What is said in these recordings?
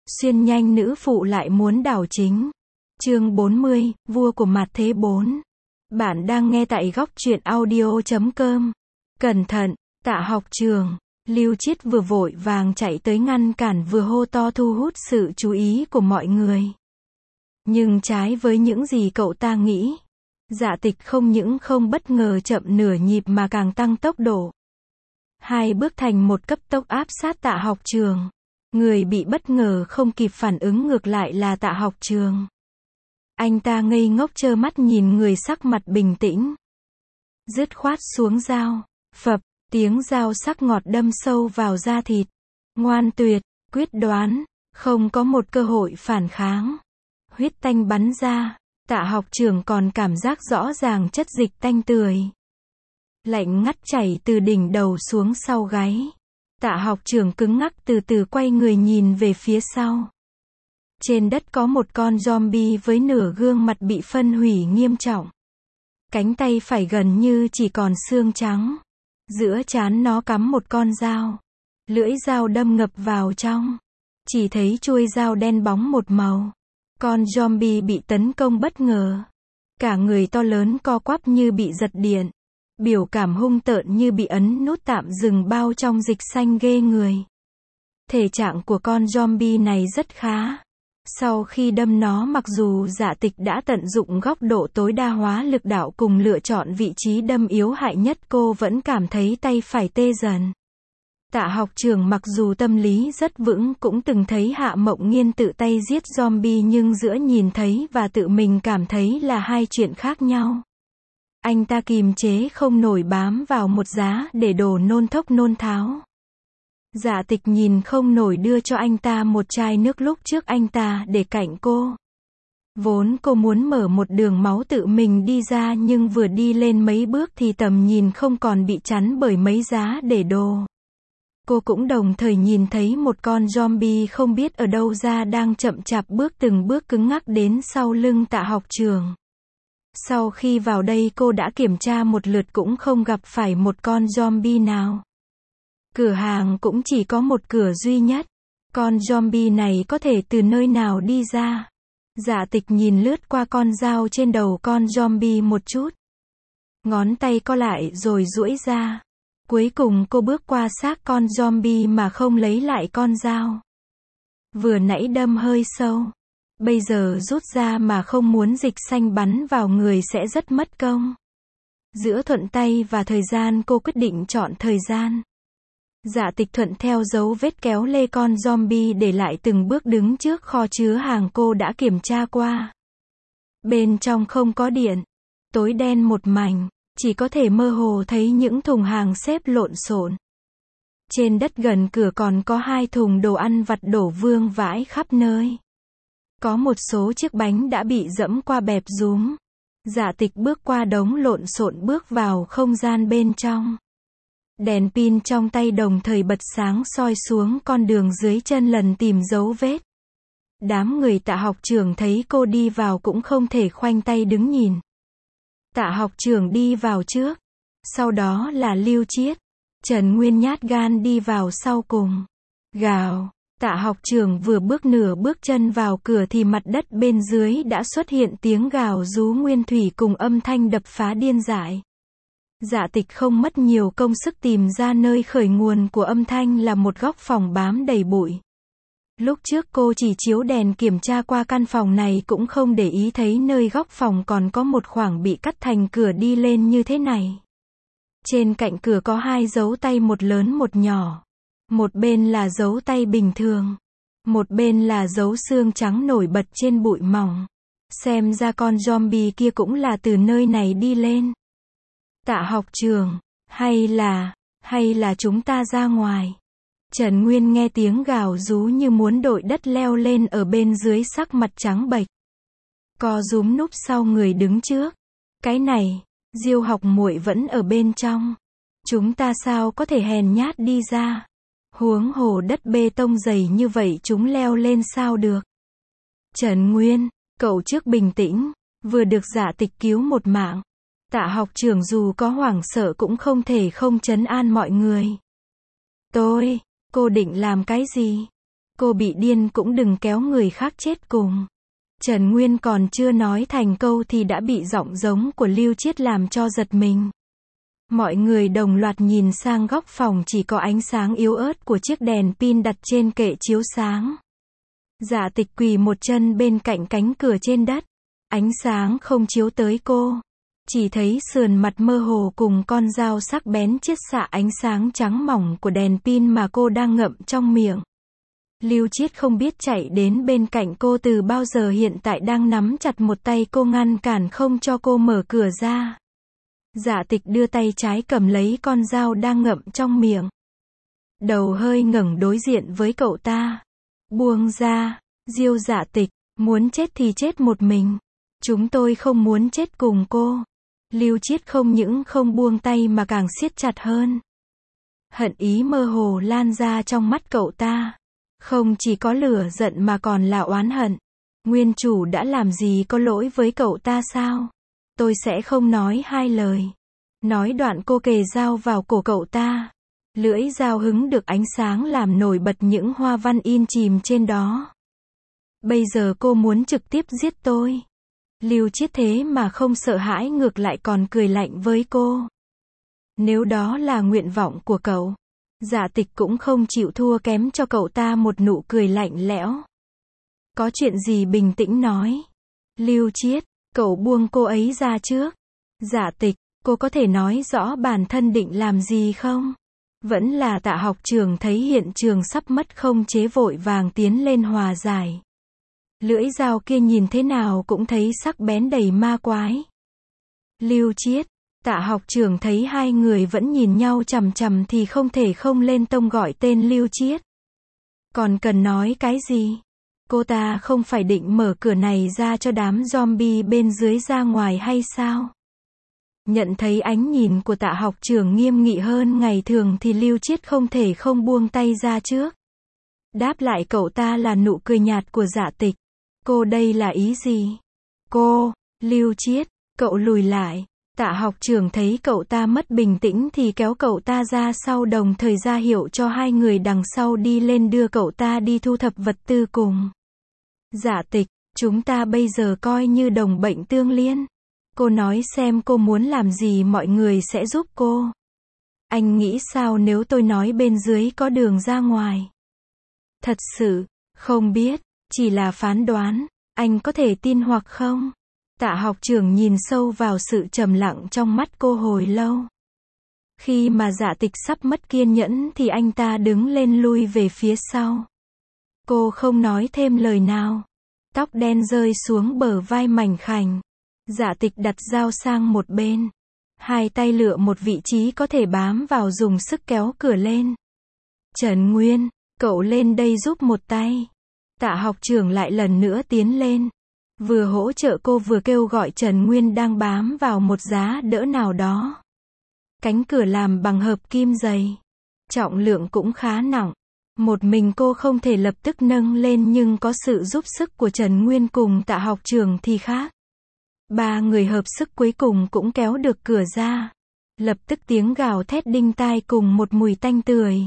Xuyên nhanh nữ phụ lại muốn đảo chính. Chương 40, vua của mặt thế 4. Bạn đang nghe tại góc truyện audio.com. Cẩn thận, Tạ học trường. Lưu Chiết vừa vội vàng chạy tới ngăn cản vừa hô to thu hút sự chú ý của mọi người. Nhưng trái với những gì cậu ta nghĩ, Dạ Tịch không những không bất ngờ chậm nửa nhịp mà càng tăng tốc độ. Hai bước thành một cấp tốc áp sát Tạ học trường. Người bị bất ngờ không kịp phản ứng ngược lại là Tạ học trường. Anh ta ngây ngốc trơ mắt nhìn người sắc mặt bình tĩnh. Dứt khoát xuống dao. Phập, tiếng dao sắc ngọt đâm sâu vào da thịt. Ngoan tuyệt, quyết đoán, không có một cơ hội phản kháng. Huyết tanh bắn ra, Tạ học trường còn cảm giác rõ ràng chất dịch tanh tưởi. Lạnh ngắt chảy từ đỉnh đầu xuống sau gáy. Tạ học trường cứng ngắc từ từ quay người nhìn về phía sau. Trên đất có một con zombie với nửa gương mặt bị phân hủy nghiêm trọng. Cánh tay phải gần như chỉ còn xương trắng. Giữa trán nó cắm một con dao. Lưỡi dao đâm ngập vào trong. Chỉ thấy chuôi dao đen bóng một màu. Con zombie bị tấn công bất ngờ. Cả người to lớn co quắp như bị giật điện. Biểu cảm hung tợn như bị ấn nút tạm dừng bao trong dịch xanh ghê người. Thể trạng của con zombie này rất khá. Sau khi đâm nó, mặc dù Dạ Tịch đã tận dụng góc độ tối đa hóa lực đạo cùng lựa chọn vị trí đâm yếu hại nhất, cô vẫn cảm thấy tay phải tê dần. Tạ học trường mặc dù tâm lý rất vững cũng từng thấy Hạ Mộng Nghiên tự tay giết zombie, nhưng giữa nhìn thấy và tự mình cảm thấy là hai chuyện khác nhau. Anh ta kìm chế không nổi bám vào một giá để đổ nôn thốc nôn tháo. Dạ Tịch nhìn không nổi đưa cho anh ta một chai nước lúc trước anh ta để cạnh cô. Vốn cô muốn mở một đường máu tự mình đi ra, nhưng vừa đi lên mấy bước thì tầm nhìn không còn bị chắn bởi mấy giá để đồ. Cô cũng đồng thời nhìn thấy một con zombie không biết ở đâu ra đang chậm chạp bước từng bước cứng ngắc đến sau lưng Tạ học trường. Sau khi vào đây cô đã kiểm tra một lượt cũng không gặp phải một con zombie nào. Cửa hàng cũng chỉ có một cửa duy nhất. Con zombie này có thể từ nơi nào đi ra? Dạ Tịch nhìn lướt qua con dao trên đầu con zombie một chút. Ngón tay co lại rồi duỗi ra. Cuối cùng cô bước qua xác con zombie mà không lấy lại con dao. Vừa nãy đâm hơi sâu. Bây giờ rút ra mà không muốn dịch xanh bắn vào người sẽ rất mất công. Giữa thuận tay và thời gian, cô quyết định chọn thời gian. Dạ Tịch thuận theo dấu vết kéo lê con zombie để lại từng bước đứng trước kho chứa hàng cô đã kiểm tra qua. Bên trong không có điện. Tối đen một mảnh, chỉ có thể mơ hồ thấy những thùng hàng xếp lộn xộn. Trên đất gần cửa còn có hai thùng đồ ăn vặt đổ vương vãi khắp nơi. Có một số chiếc bánh đã bị dẫm qua bẹp rúm. Dạ Tịch bước qua đống lộn xộn bước vào không gian bên trong. Đèn pin trong tay đồng thời bật sáng soi xuống con đường dưới chân lần tìm dấu vết. Đám người Tạ học trường thấy cô đi vào cũng không thể khoanh tay đứng nhìn. Tạ học trường đi vào trước. Sau đó là Lưu Chiết. Trần Nguyên nhát gan đi vào sau cùng. Gào. Tạ học trường vừa bước nửa bước chân vào cửa thì mặt đất bên dưới đã xuất hiện tiếng gào rú nguyên thủy cùng âm thanh đập phá điên dại. Dạ Tịch không mất nhiều công sức tìm ra nơi khởi nguồn của âm thanh là một góc phòng bám đầy bụi. Lúc trước cô chỉ chiếu đèn kiểm tra qua căn phòng này cũng không để ý thấy nơi góc phòng còn có một khoảng bị cắt thành cửa đi lên như thế này. Trên cạnh cửa có hai dấu tay, một lớn một nhỏ. Một bên là dấu tay bình thường. Một bên là dấu xương trắng nổi bật trên bụi mỏng. Xem ra con zombie kia cũng là từ nơi này đi lên. Tạ học trường, hay là chúng ta ra ngoài. Trần Nguyên nghe tiếng gào rú như muốn đội đất leo lên ở bên dưới, sắc mặt trắng bệch. Co rúm núp sau người đứng trước. Cái này, Diêu học muội vẫn ở bên trong. Chúng ta sao có thể hèn nhát đi ra. Huống hồ đất bê tông dày như vậy chúng leo lên sao được. Trần Nguyên, cậu trước bình tĩnh, vừa được Dạ Tịch cứu một mạng. Tạ học trưởng dù có hoảng sợ cũng không thể không trấn an mọi người. Cô định làm cái gì? Cô bị điên cũng đừng kéo người khác chết cùng. Trần Nguyên còn chưa nói thành câu thì đã bị giọng giống của Lưu Chiết làm cho giật mình. Mọi người đồng loạt nhìn sang góc phòng chỉ có ánh sáng yếu ớt của chiếc đèn pin đặt trên kệ chiếu sáng. Dạ Tịch quỳ một chân bên cạnh cánh cửa trên đất. Ánh sáng không chiếu tới cô. Chỉ thấy sườn mặt mơ hồ cùng con dao sắc bén chiết xạ ánh sáng trắng mỏng của đèn pin mà cô đang ngậm trong miệng. Lưu Chiết không biết chạy đến bên cạnh cô từ bao giờ, hiện tại đang nắm chặt một tay cô ngăn cản không cho cô mở cửa ra. Dạ Tịch đưa tay trái cầm lấy con dao đang ngậm trong miệng. Đầu hơi ngẩng đối diện với cậu ta. Buông ra, Diêu Dạ Tịch, muốn chết thì chết một mình. Chúng tôi không muốn chết cùng cô. Lưu Chiết không những không buông tay mà càng siết chặt hơn. Hận ý mơ hồ lan ra trong mắt cậu ta. Không chỉ có lửa giận mà còn là oán hận. Nguyên chủ đã làm gì có lỗi với cậu ta sao? Tôi sẽ không nói hai lời. Nói đoạn cô kề dao vào cổ cậu ta. Lưỡi dao hứng được ánh sáng làm nổi bật những hoa văn in chìm trên đó. Bây giờ cô muốn trực tiếp giết tôi. Lưu Chiết thế mà không sợ hãi, ngược lại còn cười lạnh với cô. Nếu đó là nguyện vọng của cậu. Dạ Tịch cũng không chịu thua kém cho cậu ta một nụ cười lạnh lẽo. Có chuyện gì bình tĩnh nói. Lưu Chiết, cậu buông cô ấy ra trước. Dạ Tịch, cô có thể nói rõ bản thân định làm gì không? Vẫn là Tạ học trưởng thấy hiện trường sắp mất khống chế vội vàng tiến lên hòa giải. Lưỡi dao kia nhìn thế nào cũng thấy sắc bén đầy ma quái. Lưu Chiết, Tạ học trưởng thấy hai người vẫn nhìn nhau chằm chằm thì không thể không lên tông gọi tên Lưu Chiết. Còn cần nói cái gì? Cô ta không phải định mở cửa này ra cho đám zombie bên dưới ra ngoài hay sao? Nhận thấy ánh nhìn của Tạ học trưởng nghiêm nghị hơn ngày thường thì Lưu Chiết không thể không buông tay ra trước. Đáp lại cậu ta là nụ cười nhạt của Dạ Tịch. Cô đây là ý gì? Cô, Lưu Chiết, cậu lùi lại. Tạ học trưởng thấy cậu ta mất bình tĩnh thì kéo cậu ta ra sau, đồng thời ra hiệu cho hai người đằng sau đi lên đưa cậu ta đi thu thập vật tư cùng. Dạ Tịch, chúng ta bây giờ coi như đồng bệnh tương liên. Cô nói xem cô muốn làm gì mọi người sẽ giúp cô. Anh nghĩ sao nếu tôi nói bên dưới có đường ra ngoài? Thật sự, không biết, chỉ là phán đoán, anh có thể tin hoặc không? Tạ học trưởng nhìn sâu vào sự trầm lặng trong mắt cô hồi lâu. Khi mà Dạ Tịch sắp mất kiên nhẫn thì anh ta đứng lên lui về phía sau. Cô không nói thêm lời nào. Tóc đen rơi xuống bờ vai mảnh khảnh. Dạ Tịch đặt dao sang một bên. Hai tay lựa một vị trí có thể bám vào, dùng sức kéo cửa lên. Trần Nguyên, cậu lên đây giúp một tay. Tạ học trưởng lại lần nữa tiến lên. Vừa hỗ trợ cô vừa kêu gọi Trần Nguyên đang bám vào một giá đỡ nào đó. Cánh cửa làm bằng hợp kim dày. Trọng lượng cũng khá nặng. Một mình cô không thể lập tức nâng lên, nhưng có sự giúp sức của Trần Nguyên cùng Tạ học trưởng thì khác. Ba người hợp sức cuối cùng cũng kéo được cửa ra. Lập tức tiếng gào thét đinh tai cùng một mùi tanh tưởi.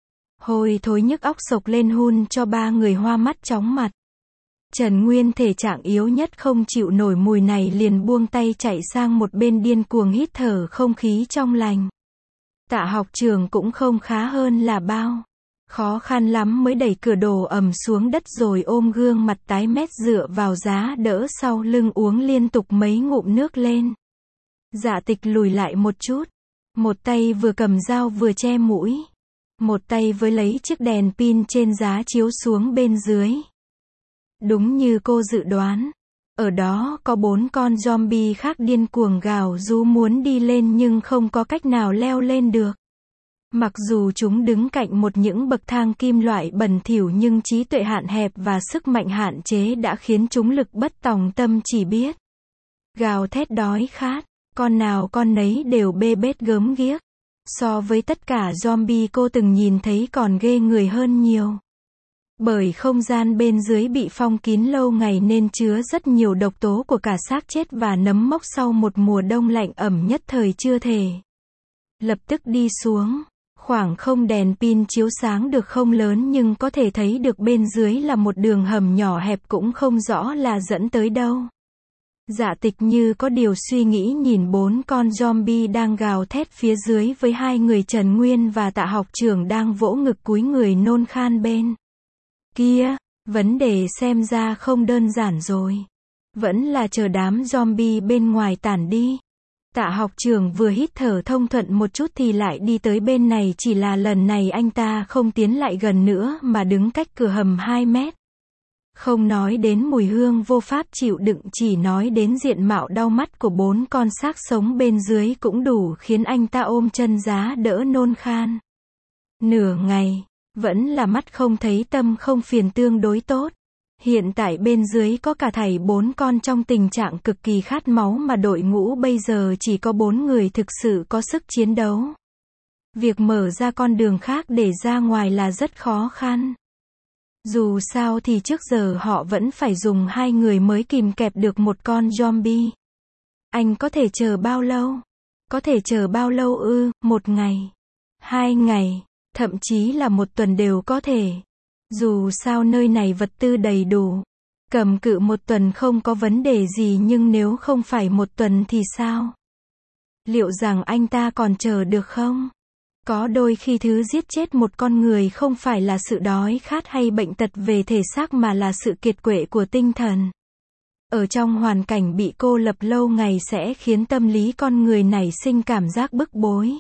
Hôi thối nhức óc sộc lên hun cho ba người hoa mắt chóng mặt. Trần Nguyên thể trạng yếu nhất không chịu nổi mùi này, liền buông tay chạy sang một bên điên cuồng hít thở không khí trong lành. Tạ học trưởng cũng không khá hơn là bao. Khó khăn lắm mới đẩy cửa đổ ầm xuống đất rồi ôm gương mặt tái mét dựa vào giá đỡ sau lưng uống liên tục mấy ngụm nước lên. Dạ Tịch lùi lại một chút. Một tay vừa cầm dao vừa che mũi. Một tay với lấy chiếc đèn pin trên giá chiếu xuống bên dưới. Đúng như cô dự đoán. Ở đó có 4 con zombie khác điên cuồng gào rú muốn đi lên nhưng không có cách nào leo lên được. Mặc dù chúng đứng cạnh một những bậc thang kim loại bẩn thỉu nhưng trí tuệ hạn hẹp và sức mạnh hạn chế đã khiến chúng lực bất tòng tâm, chỉ biết gào thét đói khát, con nào con nấy đều bê bết gớm ghiếc. So với tất cả zombie cô từng nhìn thấy còn ghê người hơn nhiều. Bởi không gian bên dưới bị phong kín lâu ngày nên chứa rất nhiều độc tố của cả xác chết và nấm mốc sau một mùa đông lạnh ẩm nhất thời chưa thể lập tức đi xuống. Khoảng không đèn pin chiếu sáng được không lớn nhưng có thể thấy được bên dưới là một đường hầm nhỏ hẹp cũng không rõ là dẫn tới đâu. Dạ Tịch như có điều suy nghĩ nhìn 4 con zombie đang gào thét phía dưới với 2 người Trần Nguyên và Tạ học trưởng đang vỗ ngực cúi người nôn khan bên kia. Vấn đề xem ra không đơn giản rồi. Vẫn là chờ đám zombie bên ngoài tản đi. Tạ học trưởng vừa hít thở thông thuận một chút thì lại đi tới bên này, chỉ là lần này anh ta không tiến lại gần nữa mà đứng cách cửa hầm 2 mét. Không nói đến mùi hương vô pháp chịu đựng, chỉ nói đến diện mạo đau mắt của 4 con xác sống bên dưới cũng đủ khiến anh ta ôm chân giá đỡ nôn khan. Nửa ngày, vẫn là mắt không thấy tâm không phiền tương đối tốt. Hiện tại bên dưới có cả thảy 4 con trong tình trạng cực kỳ khát máu mà đội ngũ bây giờ chỉ có 4 người thực sự có sức chiến đấu. Việc mở ra con đường khác để ra ngoài là rất khó khăn. Dù sao thì trước giờ họ vẫn phải dùng 2 người mới kìm kẹp được một con zombie. Anh có thể chờ bao lâu? Có thể chờ bao lâu ư? 1 ngày, 2 ngày, thậm chí là 1 tuần đều có thể. Dù sao nơi này vật tư đầy đủ. Cầm cự 1 tuần không có vấn đề gì, nhưng nếu không phải 1 tuần thì sao? Liệu rằng anh ta còn chờ được không? Có đôi khi thứ giết chết một con người không phải là sự đói khát hay bệnh tật về thể xác mà là sự kiệt quệ của tinh thần. Ở trong hoàn cảnh bị cô lập lâu ngày sẽ khiến tâm lý con người nảy sinh cảm giác bức bối.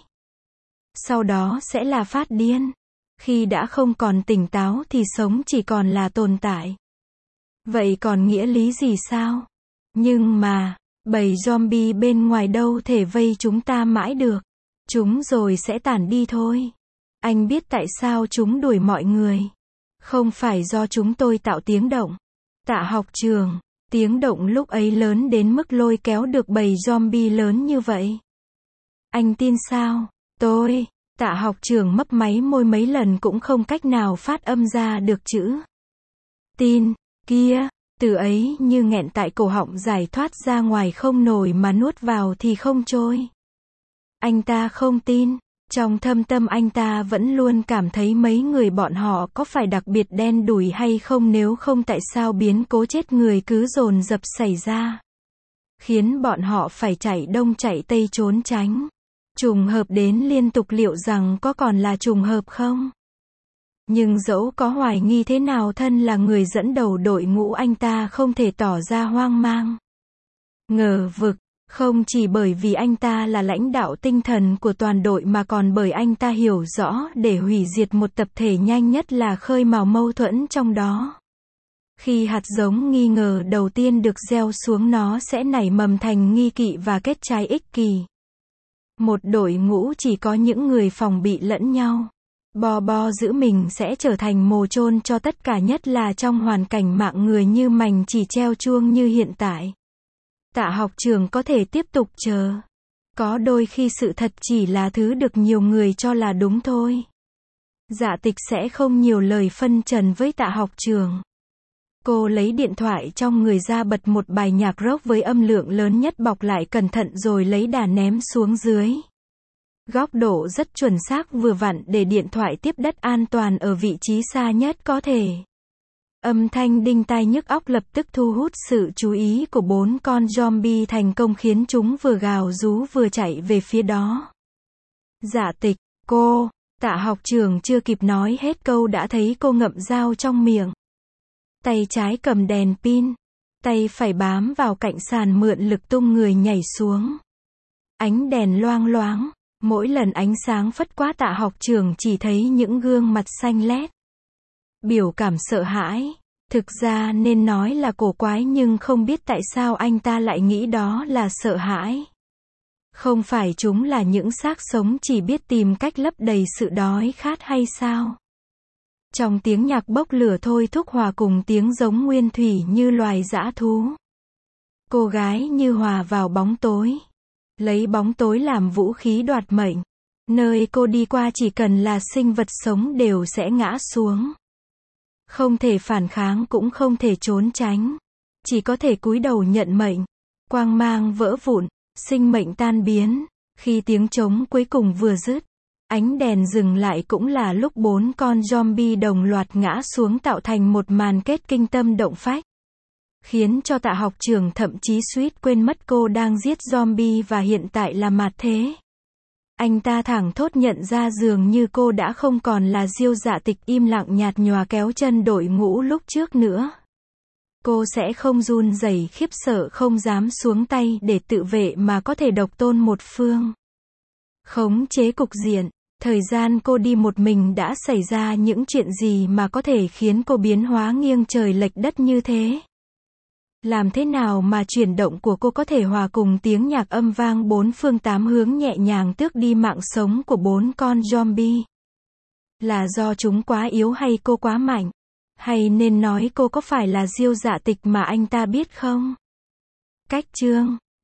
Sau đó sẽ là phát điên. Khi đã không còn tỉnh táo thì sống chỉ còn là tồn tại. Vậy còn nghĩa lý gì sao? Nhưng mà, bầy zombie bên ngoài đâu thể vây chúng ta mãi được. Chúng rồi sẽ tản đi thôi. Anh biết tại sao chúng đuổi mọi người. Không phải do chúng tôi tạo tiếng động. Tạ học trường, tiếng động lúc ấy lớn đến mức lôi kéo được bầy zombie lớn như vậy. Anh tin sao? Tôi... Tạ học trưởng mấp máy môi mấy lần cũng không cách nào phát âm ra được chữ tin. Kia, từ ấy như nghẹn tại cổ họng giải thoát ra ngoài không nổi mà nuốt vào thì không trôi. Anh ta không tin. Trong thâm tâm anh ta vẫn luôn cảm thấy mấy người bọn họ có phải đặc biệt đen đủi hay không, nếu không tại sao biến cố chết người cứ dồn dập xảy ra. Khiến bọn họ phải chạy đông chạy tây trốn tránh. Trùng hợp đến liên tục, liệu rằng có còn là trùng hợp không? Nhưng dẫu có hoài nghi thế nào, thân là người dẫn đầu đội ngũ anh ta không thể tỏ ra hoang mang, ngờ vực. Không chỉ bởi vì anh ta là lãnh đạo tinh thần của toàn đội mà còn bởi anh ta hiểu rõ để hủy diệt một tập thể nhanh nhất là khơi mào mâu thuẫn trong đó. Khi hạt giống nghi ngờ đầu tiên được gieo xuống, nó sẽ nảy mầm thành nghi kỵ và kết trái ích kỷ. Một đội ngũ chỉ có những người phòng bị lẫn nhau, bo giữ mình sẽ trở thành mồ chôn cho tất cả, nhất là trong hoàn cảnh mạng người như mành chỉ treo chuông như hiện tại. Tạ học trường có thể tiếp tục chờ. Có đôi khi sự thật chỉ là thứ được nhiều người cho là đúng thôi. Dạ Tịch sẽ không nhiều lời phân trần với Tạ học trường. Cô lấy điện thoại trong người ra, bật một bài nhạc rock với âm lượng lớn nhất, bọc lại cẩn thận rồi lấy đà ném xuống dưới. Góc độ rất chuẩn xác vừa vặn để điện thoại tiếp đất an toàn ở vị trí xa nhất có thể. Âm thanh đinh tai nhức óc lập tức thu hút sự chú ý của 4 con zombie thành công, khiến chúng vừa gào rú vừa chạy về phía đó. Dạ Tịch, cô. Tạ học trường chưa kịp nói hết câu đã thấy cô ngậm dao trong miệng. Tay trái cầm đèn pin, tay phải bám vào cạnh sàn mượn lực tung người nhảy xuống. Ánh đèn loang loáng, mỗi lần ánh sáng phất qua Tạ học trường chỉ thấy những gương mặt xanh lét. Biểu cảm sợ hãi, thực ra nên nói là cổ quái, nhưng không biết tại sao anh ta lại nghĩ đó là sợ hãi. Không phải chúng là những xác sống chỉ biết tìm cách lấp đầy sự đói khát hay sao? Trong tiếng nhạc bốc lửa thôi thúc hòa cùng tiếng giống nguyên thủy như loài dã thú. Cô gái như hòa vào bóng tối, lấy bóng tối làm vũ khí đoạt mệnh. Nơi cô đi qua chỉ cần là sinh vật sống đều sẽ ngã xuống. Không thể phản kháng cũng không thể trốn tránh. Chỉ có thể cúi đầu nhận mệnh. Quang mang vỡ vụn, sinh mệnh tan biến. Khi tiếng trống cuối cùng vừa dứt, Ánh đèn dừng lại cũng là lúc 4 con zombie đồng loạt ngã xuống tạo thành một màn kết kinh tâm động phách. Khiến cho Tạ học trưởng thậm chí suýt quên mất cô đang giết zombie và hiện tại là Mạt Thế. Anh ta thẳng thốt nhận ra dường như cô đã không còn là Diêu Dạ Tịch im lặng nhạt nhòa kéo chân đội ngũ lúc trước nữa. Cô sẽ không run rẩy khiếp sợ không dám xuống tay để tự vệ mà có thể độc tôn một phương. Khống chế cục diện. Thời gian cô đi một mình đã xảy ra những chuyện gì mà có thể khiến cô biến hóa nghiêng trời lệch đất như thế? Làm thế nào mà chuyển động của cô có thể hòa cùng tiếng nhạc âm vang bốn phương tám hướng nhẹ nhàng tước đi mạng sống của 4 con zombie? Là do chúng quá yếu hay cô quá mạnh? Hay nên nói cô có phải là Diêu Dạ Tịch mà anh ta biết không? Cách chương